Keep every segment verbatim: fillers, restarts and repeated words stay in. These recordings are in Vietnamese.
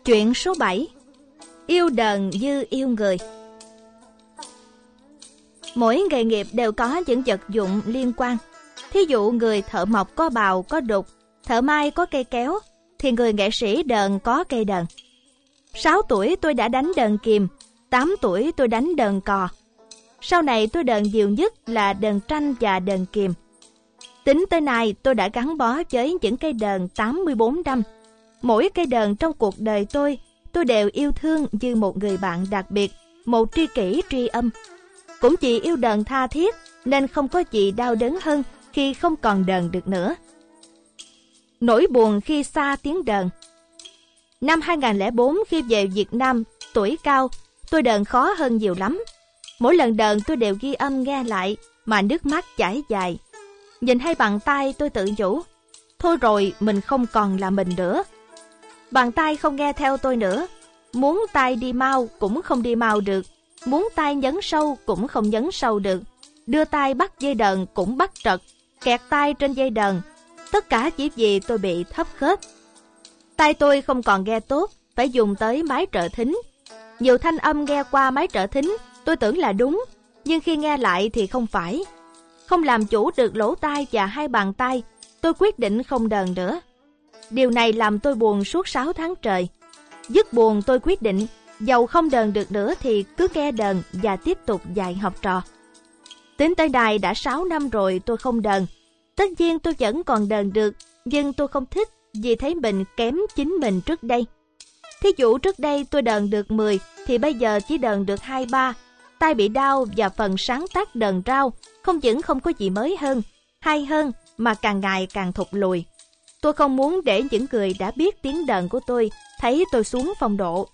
Chuyện số bảy. Yêu đờn như yêu người. Mỗi nghề nghiệp đều có những vật dụng liên quan. Thí dụ người thợ mộc có bào, có đục, thợ may có cây kéo, thì người nghệ sĩ đờn có cây đờn. Sáu tuổi tôi đã đánh đờn kìm, tám tuổi tôi đánh đờn cò. Sau này tôi đờn nhiều nhất là đờn tranh và đờn kìm. Tính tới nay tôi đã gắn bó với những cây đờn tám mươi bốn năm. Mỗi cây đờn trong cuộc đời tôi, tôi đều yêu thương như một người bạn đặc biệt, một tri kỷ tri âm. Cũng chỉ yêu đờn tha thiết nên không có gì đau đớn hơn khi không còn đờn được nữa. Nỗi buồn khi xa tiếng đờn. Năm hai không không bốn khi về Việt Nam, tuổi cao, tôi đờn khó hơn nhiều lắm. Mỗi lần đờn tôi đều ghi âm nghe lại mà nước mắt chảy dài. Nhìn hai bàn tay tôi tự nhủ, thôi rồi mình không còn là mình nữa. Bàn tay không nghe theo tôi nữa. Muốn tay đi mau cũng không đi mau được. Muốn tay nhấn sâu cũng không nhấn sâu được. Đưa tay bắt dây đờn cũng bắt trật. Kẹt tay trên dây đờn. Tất cả chỉ vì tôi bị thấp khớp. Tai tôi không còn nghe tốt, phải dùng tới máy trợ thính. Nhiều thanh âm nghe qua máy trợ thính tôi tưởng là đúng, nhưng khi nghe lại thì không phải. Không làm chủ được lỗ tai và hai bàn tay, tôi quyết định không đờn nữa. Điều này làm tôi buồn suốt sáu tháng trời. Dứt buồn tôi quyết định, dầu không đờn được nữa thì cứ nghe đờn và tiếp tục dạy học trò. Tính tới đây đã sáu năm rồi tôi không đờn. Tất nhiên tôi vẫn còn đờn được, nhưng tôi không thích vì thấy mình kém chính mình trước đây. Thí dụ trước đây tôi đờn được mười, thì bây giờ chỉ đờn được hai ba. Tai bị đau và phần sáng tác đờn rau không những không có gì mới hơn, hay hơn mà càng ngày càng thụt lùi. Tôi không muốn để những người đã biết tiếng đờn của tôi thấy tôi xuống phong độ.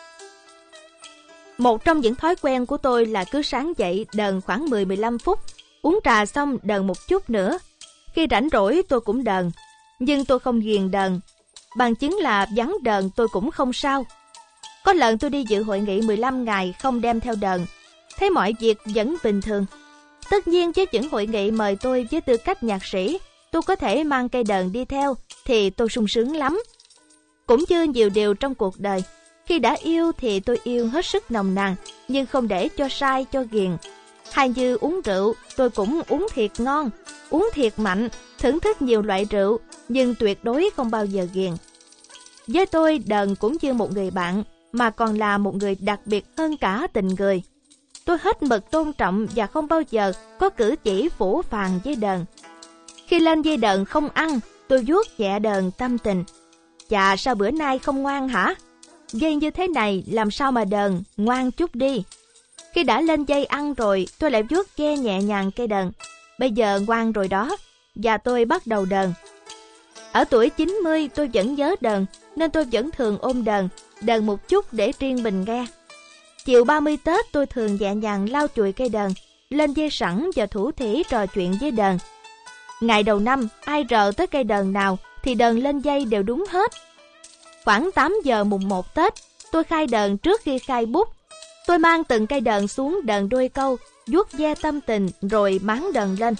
Một trong những thói quen của tôi là cứ sáng dậy đờn khoảng mười đến mười lăm phút, uống trà xong đờn một chút nữa. Khi rảnh rỗi tôi cũng đờn, nhưng tôi không ghiền đờn. Bằng chứng là vắng đờn tôi cũng không sao. Có lần tôi đi dự hội nghị mười lăm ngày không đem theo đờn, thấy mọi việc vẫn bình thường. Tất nhiên với những hội nghị mời tôi với tư cách nhạc sĩ, tôi có thể mang cây đờn đi theo thì tôi sung sướng lắm. Cũng như nhiều điều trong cuộc đời, khi đã yêu thì tôi yêu hết sức nồng nàn, nhưng không để cho sai cho ghiền. Hay như uống rượu, tôi cũng uống thiệt ngon, uống thiệt mạnh, thưởng thức nhiều loại rượu, nhưng tuyệt đối không bao giờ ghiền. Với tôi, đờn cũng như một người bạn, mà còn là một người đặc biệt hơn cả tình người. Tôi hết mực tôn trọng và không bao giờ có cử chỉ phũ phàng với đờn. Khi lên dây đờn không ăn, tôi vuốt nhẹ đờn tâm tình. Chà, sao bữa nay không ngoan hả? Dây như thế này làm sao mà đờn, ngoan chút đi. Khi đã lên dây ăn rồi, tôi lại vuốt ve nhẹ nhàng cây đờn. Bây giờ ngoan rồi đó, và tôi bắt đầu đờn. Ở tuổi chín mươi tôi vẫn nhớ đờn, nên tôi vẫn thường ôm đờn, đờn một chút để riêng mình nghe. Chiều ba mươi Tết tôi thường nhẹ nhàng lau chùi cây đờn, lên dây sẵn và thủ thỉ trò chuyện với đờn. Ngày đầu năm, ai rờ tới cây đờn nào thì đờn lên dây đều đúng hết. Khoảng tám giờ mùng một Tết, tôi khai đờn trước khi khai bút. Tôi mang từng cây đờn xuống đờn đôi câu, vuốt ve tâm tình rồi máng đờn lên.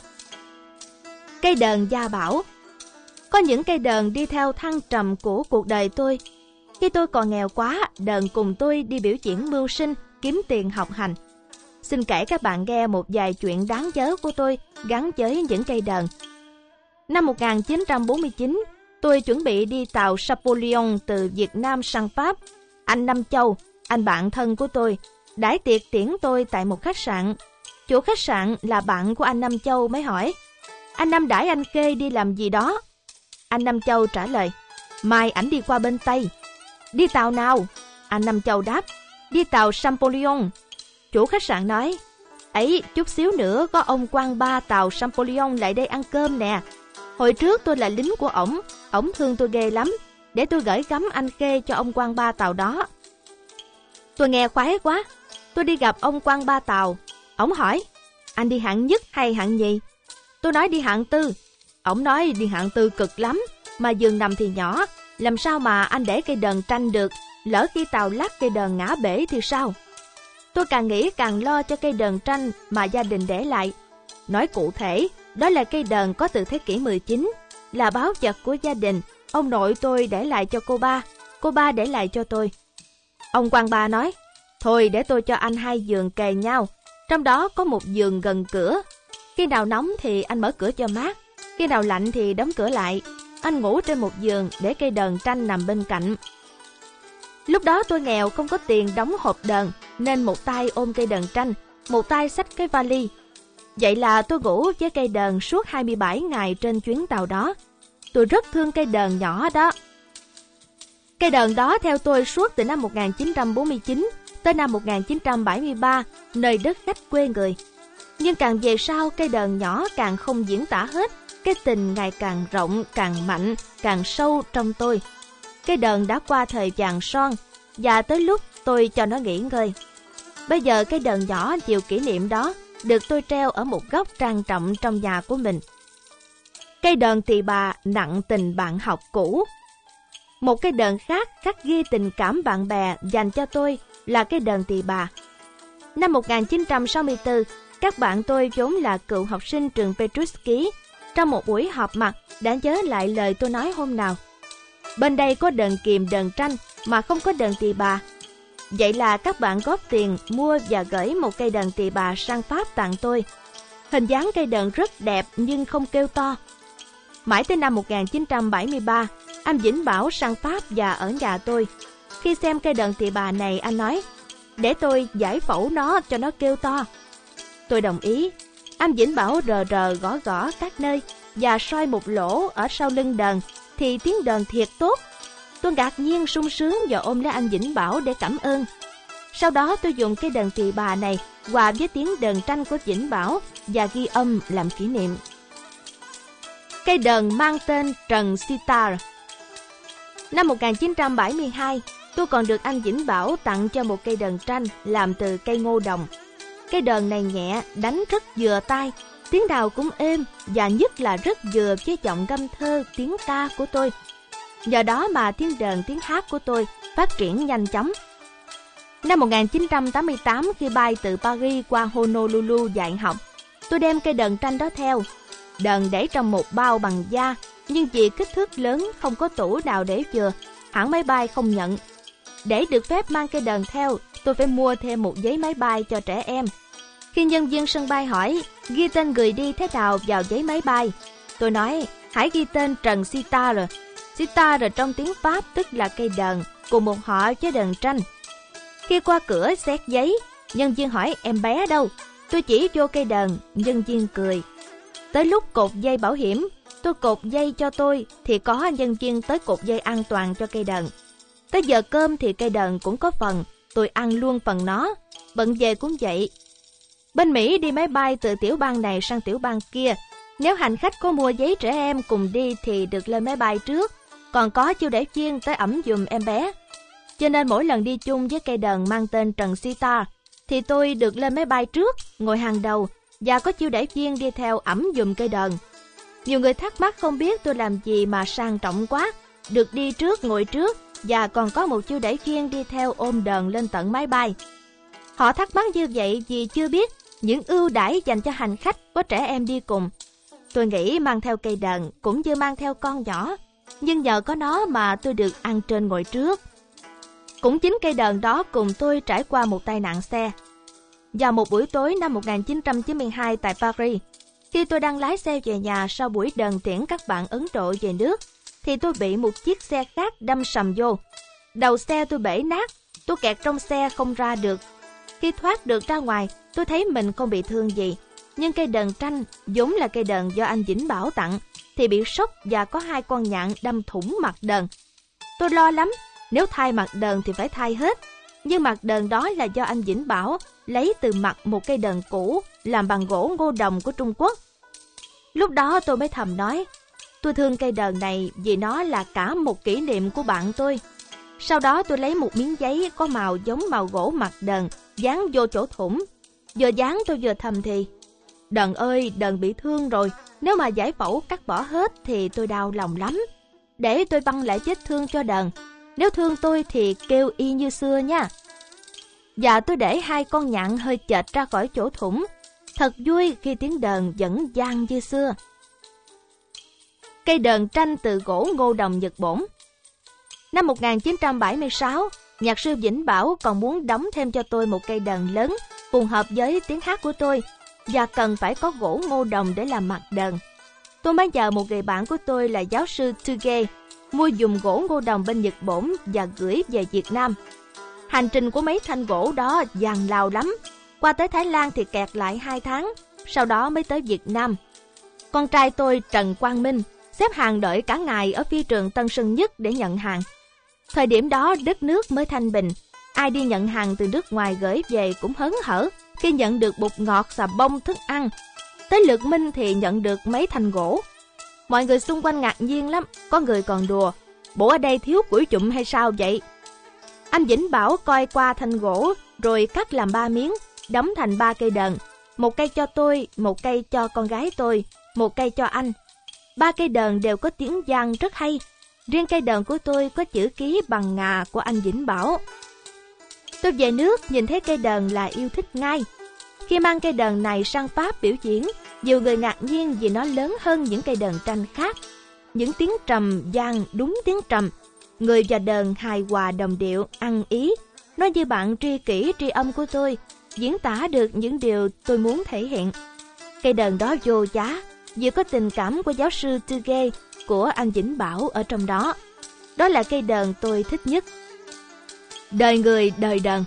Cây đờn gia bảo. Có những cây đờn đi theo thăng trầm của cuộc đời tôi. Khi tôi còn nghèo quá, đờn cùng tôi đi biểu diễn mưu sinh, kiếm tiền học hành. Xin kể các bạn nghe một vài chuyện đáng nhớ của tôi gắn với những cây đờn. Năm một nghìn chín trăm bốn mươi chín, tôi chuẩn bị đi tàu Champollion từ Việt Nam sang Pháp. Anh Năm Châu, anh bạn thân của tôi, đãi tiệc tiễn tôi tại một khách sạn. Chủ khách sạn là bạn của anh Năm Châu mới hỏi, anh Năm đãi anh Kê đi làm gì đó? Anh Năm Châu trả lời, mai ảnh đi qua bên Tây. Đi tàu nào? Anh Năm Châu đáp, đi tàu Champollion. Chủ khách sạn nói, ấy chút xíu nữa có ông quan ba tàu Champollion lại đây ăn cơm nè. Hồi trước tôi là lính của ổng, ổng thương tôi ghê lắm, để tôi gửi gắm anh Kê cho ông quan ba tàu đó. Tôi nghe khoái quá, tôi đi gặp ông quan ba tàu. Ổng hỏi, anh đi hạng nhất hay hạng nhì? Tôi nói đi hạng tư. Ổng nói đi hạng tư cực lắm, mà giường nằm thì nhỏ, làm sao mà anh để cây đờn tranh được, lỡ khi tàu lắc cây đờn ngã bể thì sao? Tôi càng nghĩ càng lo cho cây đờn tranh mà gia đình để lại. Nói cụ thể, đó là cây đờn có từ thế kỷ mười chín, là báu vật của gia đình, ông nội tôi để lại cho cô ba. cô ba để lại cho tôi. Ông quan ba nói, thôi để tôi cho anh hai giường kề nhau, trong đó có một giường gần cửa. Khi nào nóng thì anh mở cửa cho mát, khi nào lạnh thì đóng cửa lại. Anh ngủ trên một giường để cây đờn tranh nằm bên cạnh. Lúc đó tôi nghèo không có tiền đóng hộp đờn, nên một tay ôm cây đờn tranh, một tay xách cái vali. Vậy là tôi ngủ với cây đờn suốt hai mươi bảy ngày trên chuyến tàu đó. Tôi rất thương cây đờn nhỏ đó. Cây đờn đó theo tôi suốt từ năm một nghìn chín trăm bốn mươi chín tới năm một nghìn chín trăm bảy mươi ba, nơi đất khách quê người. Nhưng càng về sau, cây đờn nhỏ càng không diễn tả hết. Cái tình ngày càng rộng, càng mạnh, càng sâu trong tôi. Cây đờn đã qua thời vàng son, và tới lúc tôi cho nó nghỉ ngơi. Bây giờ cây đờn nhỏ nhiều kỷ niệm đó được tôi treo ở một góc trang trọng trong nhà của mình. Cây đờn tỳ bà nặng tình bạn học cũ. Một cây đờn khác khắc ghi tình cảm bạn bè dành cho tôi là cây đờn tỳ bà. Năm một nghìn chín trăm sáu mươi tư, các bạn tôi vốn là cựu học sinh trường Petruski, trong một buổi họp mặt đã nhớ lại lời tôi nói hôm nào. Bên đây có đờn kìm đờn tranh mà không có đờn tỳ bà. Vậy là các bạn góp tiền mua và gửi một cây đờn tỳ bà sang Pháp tặng tôi. Hình dáng cây đờn rất đẹp nhưng không kêu to. Mãi tới năm một nghìn chín trăm bảy mươi ba, anh Vĩnh Bảo sang Pháp và ở nhà tôi. Khi xem cây đờn tỳ bà này, anh nói, để tôi giải phẫu nó cho nó kêu to. Tôi đồng ý. Anh Vĩnh Bảo rờ rờ gõ gõ các nơi và soi một lỗ ở sau lưng đờn thì tiếng đờn thiệt tốt. Tôi ngạc nhiên sung sướng và ôm lấy anh Vĩnh Bảo để cảm ơn. Sau đó tôi dùng cây đờn tỳ bà này hòa với tiếng đờn tranh của Vĩnh Bảo và ghi âm làm kỷ niệm. Cây đờn mang tên Trần Sitar. Năm một nghìn chín trăm bảy mươi hai, tôi còn được anh Vĩnh Bảo tặng cho một cây đờn tranh làm từ cây ngô đồng. Cây đờn này nhẹ, đánh rất vừa tai, tiếng nào cũng êm và nhất là rất vừa với giọng ngâm thơ tiếng ca của tôi. Nhờ đó mà tiếng đờn tiếng hát của tôi phát triển nhanh chóng. Năm một nghìn chín trăm tám mươi tám, khi bay từ Paris qua Honolulu dạy học, tôi đem cây đờn tranh đó theo. Đờn để trong một bao bằng da, nhưng vì kích thước lớn không có tủ nào để chừa, hãng máy bay không nhận. Để được phép mang cây đờn theo, tôi phải mua thêm một giấy máy bay cho trẻ em. Khi nhân viên sân bay hỏi ghi tên người đi thế nào vào giấy máy bay, tôi nói hãy ghi tên Trần Sitar. Sitar trong tiếng Pháp tức là cây đờn, cùng một họ với đờn tranh. Khi qua cửa xét giấy, nhân viên hỏi em bé đâu? Tôi chỉ vô cây đờn, nhân viên cười. Tới lúc cột dây bảo hiểm, tôi cột dây cho tôi thì có nhân viên tới cột dây an toàn cho cây đờn. Tới giờ cơm thì cây đờn cũng có phần, tôi ăn luôn phần nó. Bận về cũng vậy. Bên Mỹ đi máy bay từ tiểu bang này sang tiểu bang kia, nếu hành khách có mua giấy trẻ em cùng đi thì được lên máy bay trước, còn có chiêu đãi viên tới ẵm giùm em bé. Cho nên mỗi lần đi chung với cây đờn mang tên Trần Sitar thì tôi được lên máy bay trước, ngồi hàng đầu, và có chiêu đãi viên đi theo ẵm giùm cây đờn. Nhiều người thắc mắc không biết tôi làm gì mà sang trọng quá, được đi trước ngồi trước và còn có một chiêu đãi viên đi theo ôm đờn lên tận máy bay. Họ thắc mắc như vậy vì chưa biết những ưu đãi dành cho hành khách có trẻ em đi cùng. Tôi nghĩ mang theo cây đờn cũng như mang theo con nhỏ, nhưng nhờ có nó mà tôi được ăn trên ngồi trước. Cũng chính cây đờn đó cùng tôi trải qua một tai nạn xe. Vào một buổi tối năm một nghìn chín trăm chín mươi hai tại Paris, khi tôi đang lái xe về nhà sau buổi đờn tiễn các bạn Ấn Độ về nước, thì tôi bị một chiếc xe khác đâm sầm vô. Đầu xe tôi bể nát, tôi kẹt trong xe không ra được. Khi thoát được ra ngoài, tôi thấy mình không bị thương gì. Nhưng cây đờn tranh, vốn là cây đờn do anh Vĩnh Bảo tặng, thì bị sốc và có hai con nhạn đâm thủng mặt đờn. Tôi lo lắm, nếu thay mặt đờn thì phải thay hết. Nhưng mặt đờn đó là do anh Vĩnh Bảo lấy từ mặt một cây đờn cũ làm bằng gỗ ngô đồng của Trung Quốc. Lúc đó tôi mới thầm nói, tôi thương cây đờn này vì nó là cả một kỷ niệm của bạn tôi. Sau đó tôi lấy một miếng giấy có màu giống màu gỗ mặt đờn, dán vô chỗ thủng. Vừa dán tôi vừa thầm thì, đờn ơi, đờn bị thương rồi, nếu mà giải phẫu cắt bỏ hết thì tôi đau lòng lắm. Để tôi băng lại vết thương cho đờn, nếu thương tôi thì kêu y như xưa nha. Và tôi để hai con nhạn hơi chệch ra khỏi chỗ thủng. Thật vui khi tiếng đờn vẫn vang như xưa. Cây đờn tranh từ gỗ ngô đồng Nhật Bổn. Năm một nghìn chín trăm bảy mươi sáu, nhạc sư Vĩnh Bảo còn muốn đóng thêm cho tôi một cây đờn lớn phù hợp với tiếng hát của tôi và cần phải có gỗ ngô đồng để làm mặt đờn. Tôi mới nhờ một người bạn của tôi là giáo sư Tsuge mua dùng gỗ ngô đồng bên Nhật Bản và gửi về Việt Nam. Hành trình của mấy thanh gỗ đó dàn lào lắm. Qua tới Thái Lan thì kẹt lại hai tháng, sau đó mới tới Việt Nam. Con trai tôi Trần Quang Minh xếp hàng đợi cả ngày ở phi trường Tân Sơn Nhất để nhận hàng. Thời điểm đó đất nước mới thanh bình, ai đi nhận hàng từ nước ngoài gửi về cũng hớn hở khi nhận được bột ngọt, xà bông, thức ăn. Tới lượt Minh thì nhận được mấy thanh gỗ. Mọi người xung quanh ngạc nhiên lắm, có người còn đùa: bộ ở đây thiếu củi chụm hay sao vậy? Anh Vĩnh Bảo coi qua thanh gỗ rồi cắt làm ba miếng, đóng thành ba cây đờn. Một cây cho tôi, một cây cho con gái tôi, một cây cho anh. Ba cây đờn đều có tiếng vang rất hay. Riêng cây đờn của tôi có chữ ký bằng ngà của anh Vĩnh Bảo. Tôi về nước nhìn thấy cây đờn là yêu thích ngay. Khi mang cây đờn này sang Pháp biểu diễn, nhiều người ngạc nhiên vì nó lớn hơn những cây đờn tranh khác. Những tiếng trầm vang đúng tiếng trầm. Người và đờn hài hòa đồng điệu, ăn ý. Nó như bạn tri kỷ tri âm của tôi, diễn tả được những điều tôi muốn thể hiện. Cây đờn đó vô giá, vừa có tình cảm của giáo sư Tsuge, của anh Vĩnh Bảo ở trong đó. Đó là cây đờn tôi thích nhất. Đời người đời đờn.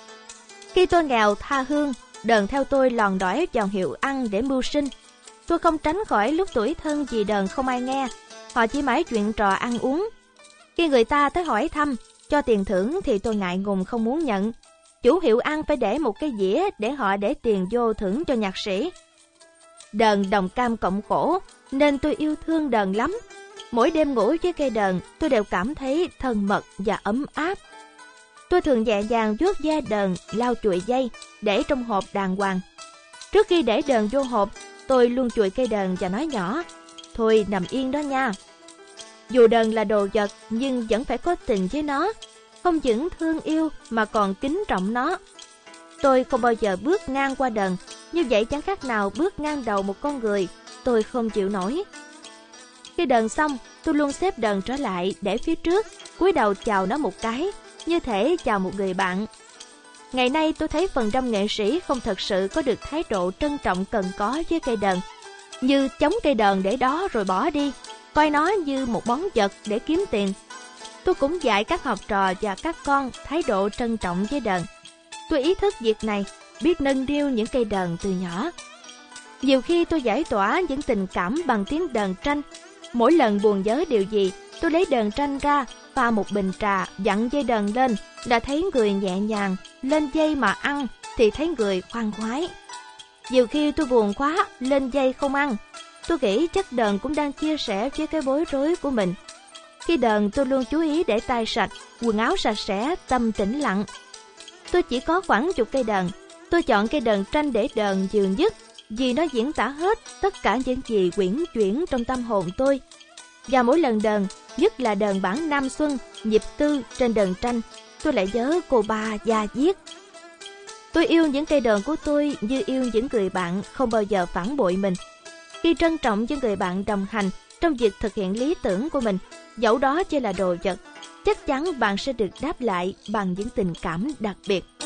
Khi tôi nghèo tha hương, đờn theo tôi lòn đỏi vào hiệu ăn để mưu sinh. Tôi không tránh khỏi lúc tủi thân vì đờn không ai nghe. Họ chỉ mãi chuyện trò ăn uống. Khi người ta tới hỏi thăm, cho tiền thưởng thì tôi ngại ngùng không muốn nhận. Chủ hiệu ăn phải để một cái dĩa để họ để tiền vô thưởng cho nhạc sĩ. Đờn đồng cam cộng khổ, nên tôi yêu thương đờn lắm. Mỗi đêm ngủ với cây đờn, tôi đều cảm thấy thân mật và ấm áp. Tôi thường nhẹ nhàng vuốt da đờn, lau chùi dây, để trong hộp đàng hoàng. Trước khi để đờn vô hộp, tôi luôn chùi cây đờn và nói nhỏ: thôi nằm yên đó nha. Dù đờn là đồ vật nhưng vẫn phải có tình với nó, không những thương yêu mà còn kính trọng nó. Tôi không bao giờ bước ngang qua đờn, như vậy chẳng khác nào bước ngang đầu một con người. Tôi không chịu nổi. Khi đờn xong, tôi luôn xếp đờn trở lại để phía trước, cúi đầu chào nó một cái, như thể chào một người bạn. Ngày nay tôi thấy phần đông nghệ sĩ không thật sự có được thái độ trân trọng cần có với cây đờn, như chống cây đờn để đó rồi bỏ đi, coi nó như một món vật để kiếm tiền. Tôi cũng dạy các học trò và các con thái độ trân trọng với đờn. Tôi ý thức việc này, biết nâng niu những cây đờn từ nhỏ. Nhiều khi tôi giải tỏa những tình cảm bằng tiếng đờn tranh. Mỗi lần buồn nhớ điều gì, tôi lấy đờn tranh ra, pha một bình trà, vặn dây đờn lên là thấy người nhẹ nhàng, lên dây mà ăn thì thấy người khoan khoái. Nhiều khi tôi buồn quá, lên dây không ăn, tôi nghĩ chắc đờn cũng đang chia sẻ với cái bối rối của mình. Khi đờn tôi luôn chú ý để tay sạch, quần áo sạch sẽ, tâm tĩnh lặng. Tôi chỉ có khoảng chục cây đờn. Tôi chọn cây đờn tranh để đờn nhiều nhất vì nó diễn tả hết tất cả những gì quyển chuyển trong tâm hồn tôi. Và mỗi lần đờn, nhất là đờn bản Nam Xuân, nhịp tư trên đờn tranh, tôi lại nhớ cô ba da diết. Tôi yêu những cây đờn của tôi như yêu những người bạn không bao giờ phản bội mình. Khi trân trọng những người bạn đồng hành trong việc thực hiện lý tưởng của mình, dẫu đó chỉ là đồ vật, chắc chắn bạn sẽ được đáp lại bằng những tình cảm đặc biệt.